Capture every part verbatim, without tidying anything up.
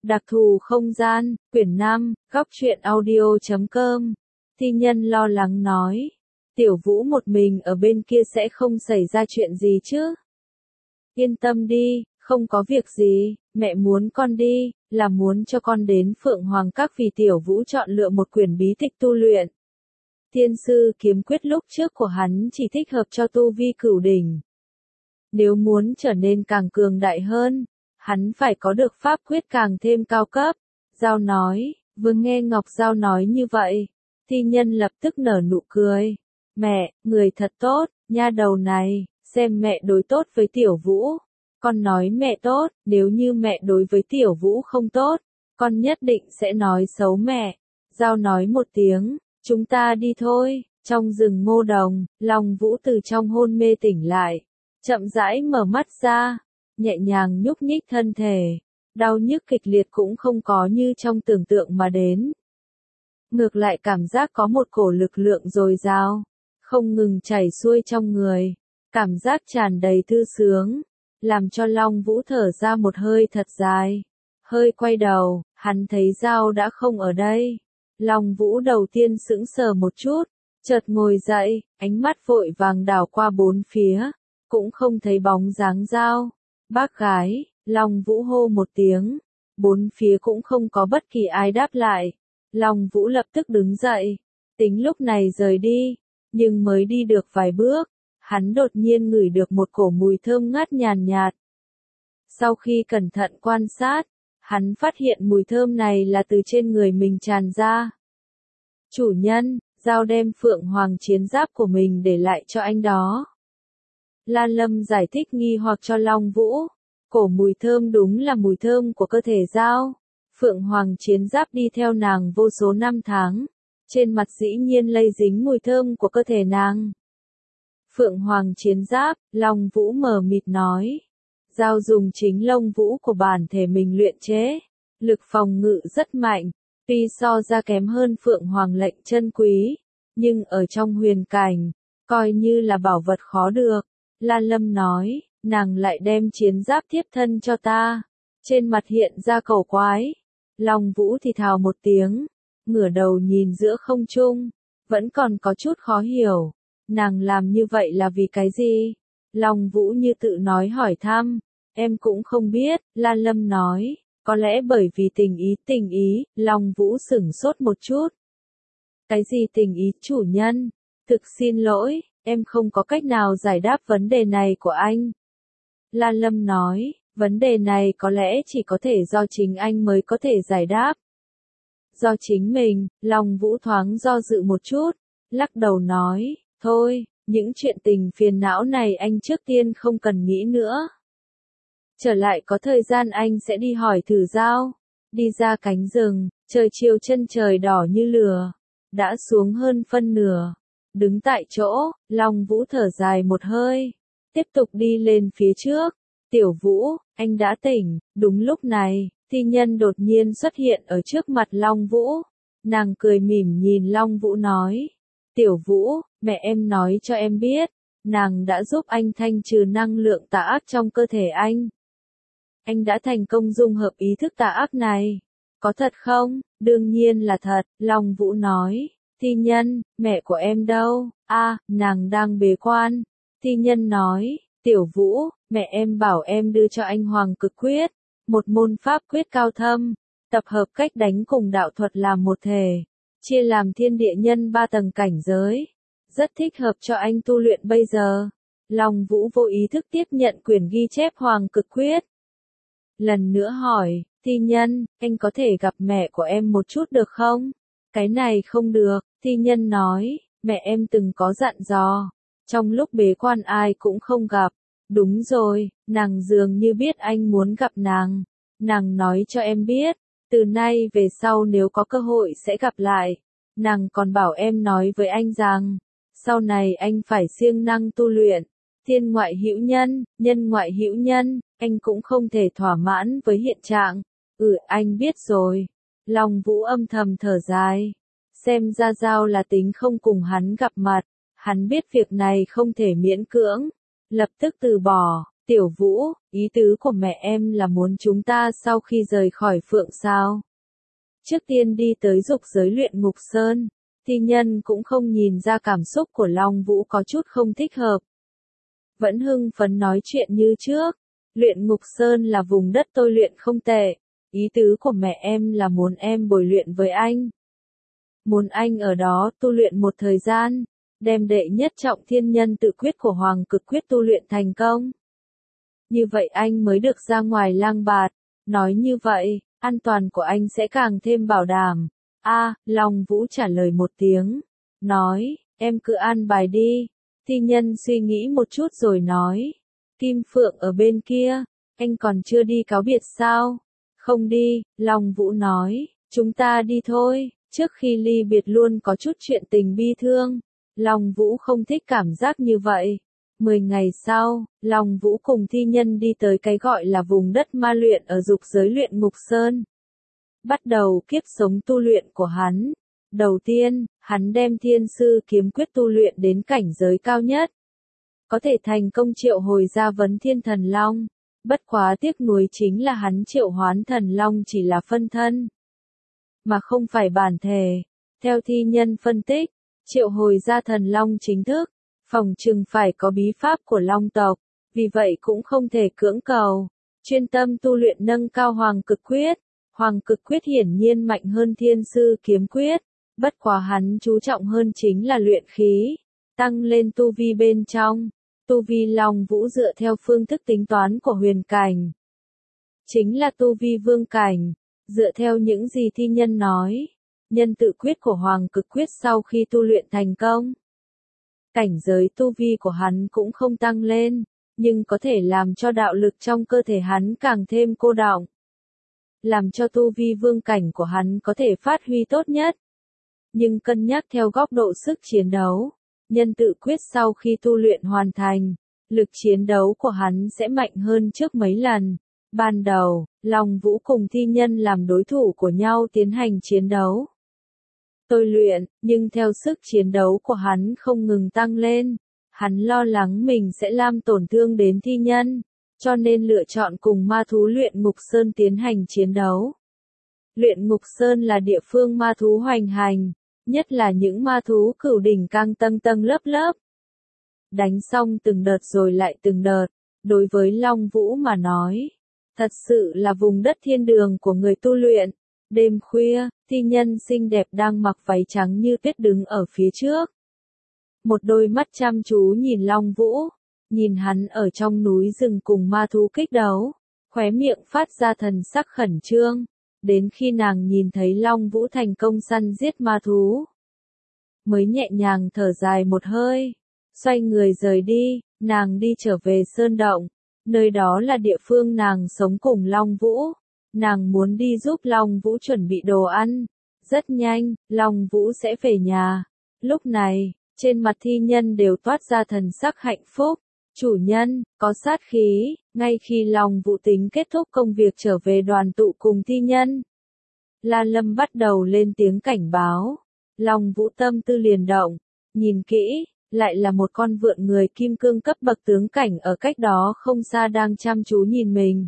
Đặc thù không gian, quyển năm, góc truyện audio chấm com. Thi Nhân lo lắng nói. Tiểu Vũ một mình ở bên kia sẽ không xảy ra chuyện gì chứ? Yên tâm đi, không có việc gì, mẹ muốn con đi, là muốn cho con đến Phượng Hoàng Các vì Tiểu Vũ chọn lựa một quyển bí tịch tu luyện. Thiên sư kiếm quyết lúc trước của hắn chỉ thích hợp cho tu vi cửu đỉnh. Nếu muốn trở nên càng cường đại hơn, hắn phải có được pháp quyết càng thêm cao cấp. Giao nói, vừa nghe Ngọc Giao nói như vậy, Thi Nhân lập tức nở nụ cười. Mẹ, người thật tốt, nha đầu này, xem mẹ đối tốt với Tiểu Vũ. Con nói mẹ tốt, nếu như mẹ đối với Tiểu Vũ không tốt, con nhất định sẽ nói xấu mẹ. Giao nói một tiếng, chúng ta đi thôi. Trong rừng ngô đồng, Long Vũ từ trong hôn mê tỉnh lại, chậm rãi mở mắt ra, nhẹ nhàng nhúc nhích thân thể, đau nhức kịch liệt cũng không có như trong tưởng tượng mà đến. Ngược lại cảm giác có một cổ lực lượng dồi dào, không ngừng chảy xuôi trong người, cảm giác tràn đầy thư sướng, làm cho Long Vũ thở ra một hơi thật dài. Hơi quay đầu, hắn thấy Giao đã không ở đây. Long Vũ đầu tiên sững sờ một chút, chợt ngồi dậy, ánh mắt vội vàng đảo qua bốn phía, cũng không thấy bóng dáng Giao. Bác gái, Long Vũ hô một tiếng, bốn phía cũng không có bất kỳ ai đáp lại. Long Vũ lập tức đứng dậy, tính lúc này rời đi, nhưng mới đi được vài bước, hắn đột nhiên ngửi được một cổ mùi thơm ngát nhàn nhạt. Sau khi cẩn thận quan sát, hắn phát hiện mùi thơm này là từ trên người mình tràn ra. Chủ nhân, Giao đem Phượng Hoàng chiến giáp của mình để lại cho anh đó. Lan Lâm giải thích nghi hoặc cho Long Vũ. Cổ mùi thơm đúng là mùi thơm của cơ thể Giao. Phượng Hoàng chiến giáp đi theo nàng vô số năm tháng. Trên mặt dĩ nhiên lây dính mùi thơm của cơ thể nàng. Phượng Hoàng chiến giáp, Long Vũ mờ mịt nói. Giao dùng chính lông vũ của bản thể mình luyện chế. Lực phòng ngự rất mạnh. Tuy so ra kém hơn Phượng Hoàng lệnh chân quý. Nhưng ở trong huyền cảnh, coi như là bảo vật khó được. Lan Lâm nói, nàng lại đem chiến giáp tiếp thân cho ta. Trên mặt hiện ra cầu quái. Long Vũ thì thào một tiếng, ngửa đầu nhìn giữa không trung, vẫn còn có chút khó hiểu. Nàng làm như vậy là vì cái gì? Long Vũ như tự nói hỏi thăm, em cũng không biết. Lan Lâm nói, có lẽ bởi vì tình ý tình ý. Long Vũ sửng sốt một chút. Cái gì tình ý chủ nhân? Thực xin lỗi, em không có cách nào giải đáp vấn đề này của anh. Lan Lâm nói, vấn đề này có lẽ chỉ có thể do chính anh mới có thể giải đáp. Do chính mình. Long Vũ thoáng do dự một chút, lắc đầu nói, thôi, những chuyện tình phiền não này anh trước tiên không cần nghĩ nữa. Trở lại có thời gian anh sẽ đi hỏi thử Giao. Đi ra cánh rừng, trời chiều chân trời đỏ như lửa, đã xuống hơn phân nửa. Đứng tại chỗ, Long Vũ thở dài một hơi, tiếp tục đi lên phía trước. Tiểu Vũ, anh đã tỉnh. Đúng lúc này, Thi Nhân đột nhiên xuất hiện ở trước mặt Long Vũ. Nàng cười mỉm nhìn Long Vũ nói, Tiểu Vũ, mẹ em nói cho em biết, nàng đã giúp anh thanh trừ năng lượng tà ác trong cơ thể anh. Anh đã thành công dung hợp ý thức tà ác này. Có thật không? Đương nhiên là thật, Long Vũ nói. Thi Nhân, mẹ của em đâu? A, à, nàng đang bế quan. Thi Nhân nói, Tiểu Vũ, mẹ em bảo em đưa cho anh Hoàng Cực Quyết, một môn pháp quyết cao thâm, tập hợp cách đánh cùng đạo thuật làm một thể, chia làm thiên địa nhân ba tầng cảnh giới, rất thích hợp cho anh tu luyện bây giờ. Long Vũ vô ý thức tiếp nhận quyển ghi chép Hoàng Cực Quyết. Lần nữa hỏi, Thi Nhân, anh có thể gặp mẹ của em một chút được không? Cái này không được. Thi Nhân nói, mẹ em từng có dặn dò, trong lúc bế quan ai cũng không gặp. Đúng rồi, nàng dường như biết anh muốn gặp nàng. Nàng nói cho em biết, từ nay về sau nếu có cơ hội sẽ gặp lại. Nàng còn bảo em nói với anh rằng, sau này anh phải siêng năng tu luyện. Thiên ngoại hữu nhân, nhân ngoại hữu nhân, anh cũng không thể thỏa mãn với hiện trạng. Ừ, anh biết rồi. Long Vũ âm thầm thở dài. Xem ra Giao là tính không cùng hắn gặp mặt. Hắn biết việc này không thể miễn cưỡng, lập tức từ bỏ. Tiểu Vũ, ý tứ của mẹ em là muốn chúng ta sau khi rời khỏi Phượng sao? Trước tiên đi tới dục giới luyện ngục sơn. Thi Nhân cũng không nhìn ra cảm xúc của Long Vũ có chút không thích hợp. Vẫn hưng phấn nói chuyện như trước. Luyện ngục sơn là vùng đất tôi luyện không tệ. Ý tứ của mẹ em là muốn em bồi luyện với anh. Muốn anh ở đó tu luyện một thời gian. Đem đệ nhất trọng thiên nhân tự quyết của Hoàng Cực Quyết tu luyện thành công. Như vậy anh mới được ra ngoài lang bạt. Nói như vậy, an toàn của anh sẽ càng thêm bảo đảm. A, Long Vũ trả lời một tiếng. Nói, em cứ an bài đi. Thi Nhân suy nghĩ một chút rồi nói. Kim Phượng ở bên kia, anh còn chưa đi cáo biệt sao? Không đi, Long Vũ nói, chúng ta đi thôi. Trước khi ly biệt luôn có chút chuyện tình bi thương. Long Vũ không thích cảm giác như vậy. Mười ngày sau, Long Vũ cùng Thi Nhân đi tới cái gọi là vùng đất ma luyện ở dục giới luyện ngục sơn. Bắt đầu kiếp sống tu luyện của hắn. Đầu tiên, hắn đem thiên sư kiếm quyết tu luyện đến cảnh giới cao nhất. Có thể thành công triệu hồi ra vấn thiên thần long. Bất quá tiếc nuối chính là hắn triệu hoán thần long chỉ là phân thân, mà không phải bản thể. Theo Thi Nhân phân tích, triệu hồi ra thần long chính thức, phòng chừng phải có bí pháp của long tộc, vì vậy cũng không thể cưỡng cầu. Chuyên tâm tu luyện nâng cao Hoàng Cực Quyết. Hoàng Cực Quyết hiển nhiên mạnh hơn thiên sư kiếm quyết, bất quá hắn chú trọng hơn chính là luyện khí, tăng lên tu vi bên trong. Tu vi Long Vũ dựa theo phương thức tính toán của huyền cảnh, chính là tu vi vương cảnh, dựa theo những gì Thi Nhân nói. Nhân tự quyết của Hoàng Cực Quyết sau khi tu luyện thành công, cảnh giới tu vi của hắn cũng không tăng lên, nhưng có thể làm cho đạo lực trong cơ thể hắn càng thêm cô đọng, làm cho tu vi vương cảnh của hắn có thể phát huy tốt nhất. Nhưng cân nhắc theo góc độ sức chiến đấu, nhân tự quyết sau khi tu luyện hoàn thành, lực chiến đấu của hắn sẽ mạnh hơn trước mấy lần. Ban đầu, Long Vũ cùng Thi Nhân làm đối thủ của nhau tiến hành chiến đấu. Tôi luyện, nhưng theo sức chiến đấu của hắn không ngừng tăng lên, hắn lo lắng mình sẽ làm tổn thương đến Thi Nhân, cho nên lựa chọn cùng ma thú luyện ngục sơn tiến hành chiến đấu. Luyện ngục sơn là địa phương ma thú hoành hành, nhất là những ma thú cửu đỉnh càng tầng tầng lớp lớp. Đánh xong từng đợt rồi lại từng đợt, đối với Long Vũ mà nói, thật sự là vùng đất thiên đường của người tu luyện. Đêm khuya, Thi Nhân xinh đẹp đang mặc váy trắng như tuyết đứng ở phía trước. Một đôi mắt chăm chú nhìn Long Vũ, nhìn hắn ở trong núi rừng cùng ma thú kích đấu, khóe miệng phát ra thần sắc khẩn trương. Đến khi nàng nhìn thấy Long Vũ thành công săn giết ma thú, mới nhẹ nhàng thở dài một hơi, xoay người rời đi. Nàng đi trở về sơn động, nơi đó là địa phương nàng sống cùng Long Vũ. Nàng muốn đi giúp Long Vũ chuẩn bị đồ ăn. Rất nhanh, Long Vũ sẽ về nhà. Lúc này, trên mặt Thi Nhân đều toát ra thần sắc hạnh phúc. Chủ nhân, có sát khí. Ngay khi Long Vũ tính kết thúc công việc trở về đoàn tụ cùng Thi Nhân, La Lâm bắt đầu lên tiếng cảnh báo. Long Vũ tâm tư liền động, nhìn kỹ, lại là một con vượn người kim cương cấp bậc tướng cảnh ở cách đó không xa đang chăm chú nhìn mình.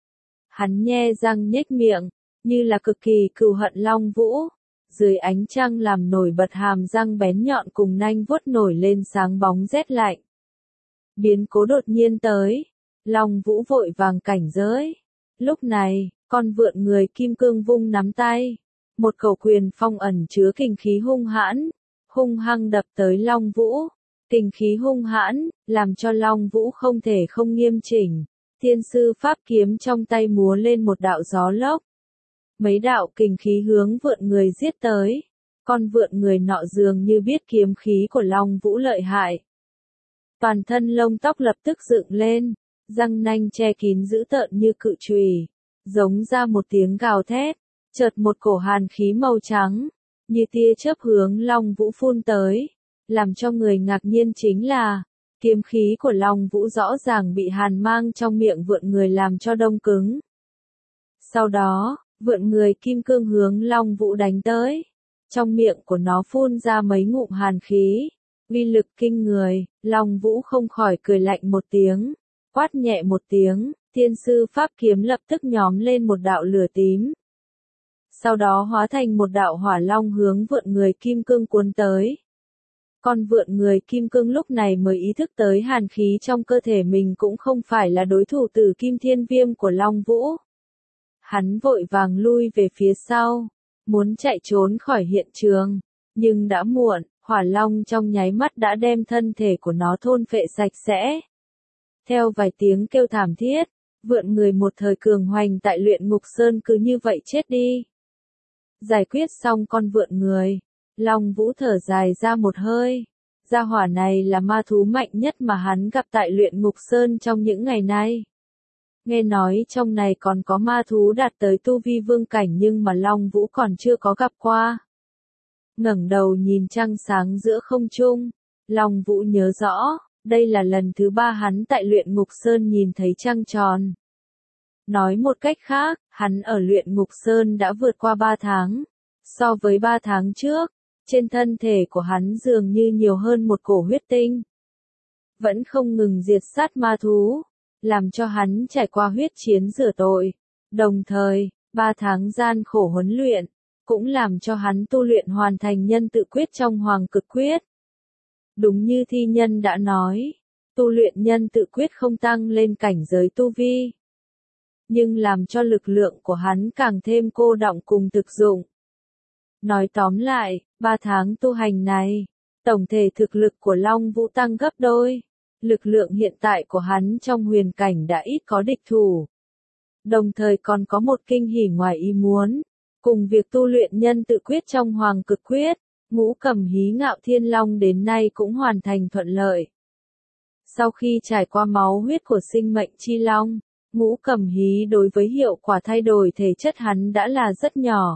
Hắn nhe răng nhếch miệng, như là cực kỳ cừu hận Long Vũ. Dưới ánh trăng làm nổi bật hàm răng bén nhọn cùng nanh vuốt nổi lên sáng bóng rét lạnh. Biến cố đột nhiên tới, Long Vũ vội vàng cảnh giới. Lúc này, con vượn người kim cương vung nắm tay, một khẩu quyền phong ẩn chứa kình khí hung hãn, hung hăng đập tới Long Vũ. Kình khí hung hãn, làm cho Long Vũ không thể không nghiêm chỉnh. Thiên sư pháp kiếm trong tay múa lên một đạo gió lốc. Mấy đạo kình khí hướng vượn người giết tới. Con vượn người nọ dường như biết kiếm khí của Long Vũ lợi hại. Toàn thân lông tóc lập tức dựng lên, răng nanh che kín dữ tợn như cự chùy, giống ra một tiếng gào thét. Chợt một cổ hàn khí màu trắng, như tia chớp hướng Long Vũ phun tới. Làm cho người ngạc nhiên chính là, kiếm khí của Long Vũ rõ ràng bị hàn mang trong miệng vượn người làm cho đông cứng. Sau đó, vượn người kim cương hướng Long Vũ đánh tới. Trong miệng của nó phun ra mấy ngụm hàn khí, uy lực kinh người. Long Vũ không khỏi cười lạnh một tiếng. Quát nhẹ một tiếng, thiên sư pháp kiếm lập tức nhóm lên một đạo lửa tím. Sau đó hóa thành một đạo hỏa long hướng vượn người kim cương cuốn tới. Con vượn người kim cương lúc này mới ý thức tới hàn khí trong cơ thể mình cũng không phải là đối thủ tử kim thiên viêm của Long Vũ. Hắn vội vàng lui về phía sau, muốn chạy trốn khỏi hiện trường, nhưng đã muộn, hỏa long trong nháy mắt đã đem thân thể của nó thôn phệ sạch sẽ. Theo vài tiếng kêu thảm thiết, vượn người một thời cường hoành tại Luyện Ngục Sơn cứ như vậy chết đi. Giải quyết xong con vượn người, Long Vũ thở dài ra một hơi. Gia hỏa này là ma thú mạnh nhất mà hắn gặp tại Luyện Ngục Sơn trong những ngày nay. Nghe nói trong này còn có ma thú đạt tới tu vi vương cảnh nhưng mà Long Vũ còn chưa có gặp qua. Ngẩng đầu nhìn trăng sáng giữa không trung, Long Vũ nhớ rõ, đây là lần thứ ba hắn tại Luyện Ngục Sơn nhìn thấy trăng tròn. Nói một cách khác, hắn ở Luyện Ngục Sơn đã vượt qua ba tháng. So với ba tháng trước, trên thân thể của hắn dường như nhiều hơn một cổ huyết tinh. Vẫn không ngừng diệt sát ma thú, làm cho hắn trải qua huyết chiến rửa tội. Đồng thời, ba tháng gian khổ huấn luyện, cũng làm cho hắn tu luyện hoàn thành nhân tự quyết trong Hoàng Cực Quyết. Đúng như thi nhân đã nói, tu luyện nhân tự quyết không tăng lên cảnh giới tu vi, nhưng làm cho lực lượng của hắn càng thêm cô đọng cùng thực dụng. Nói tóm lại, ba tháng tu hành này, tổng thể thực lực của Long Vũ tăng gấp đôi. Lực lượng hiện tại của hắn trong huyền cảnh đã ít có địch thủ. Đồng thời còn có một kinh hỉ ngoài ý muốn. Cùng việc tu luyện nhân tự quyết trong Hoàng Cực Quyết, Ngũ Cầm Hí Ngạo Thiên Long đến nay cũng hoàn thành thuận lợi. Sau khi trải qua máu huyết của sinh mệnh chi long, Ngũ Cầm Hí đối với hiệu quả thay đổi thể chất hắn đã là rất nhỏ.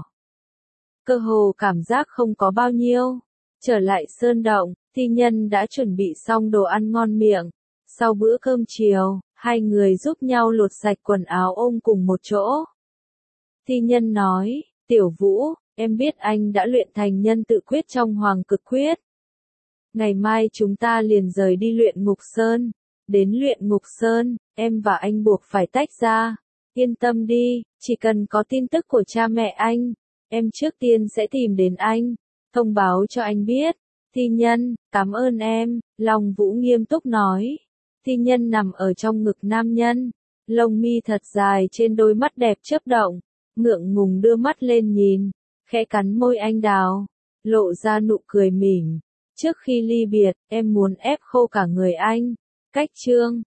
Cơ hồ cảm giác không có bao nhiêu. Trở lại sơn động, thi nhân đã chuẩn bị xong đồ ăn ngon miệng. Sau bữa cơm chiều, hai người giúp nhau lột sạch quần áo ôm cùng một chỗ. Thi nhân nói, Tiểu Vũ, em biết anh đã luyện thành nhân tự quyết trong Hoàng Cực Quyết. Ngày mai chúng ta liền rời đi Luyện Ngục Sơn. Đến Luyện Ngục Sơn, em và anh buộc phải tách ra. Yên tâm đi, chỉ cần có tin tức của cha mẹ anh, em trước tiên sẽ tìm đến anh, thông báo cho anh biết. Thi nhân, cảm ơn em, Long Vũ nghiêm túc nói. Thi nhân nằm ở trong ngực nam nhân, lông mi thật dài trên đôi mắt đẹp chớp động, ngượng ngùng đưa mắt lên nhìn, khẽ cắn môi anh đào, lộ ra nụ cười mỉm. Trước khi ly biệt, em muốn ép khô cả người anh. Cách chương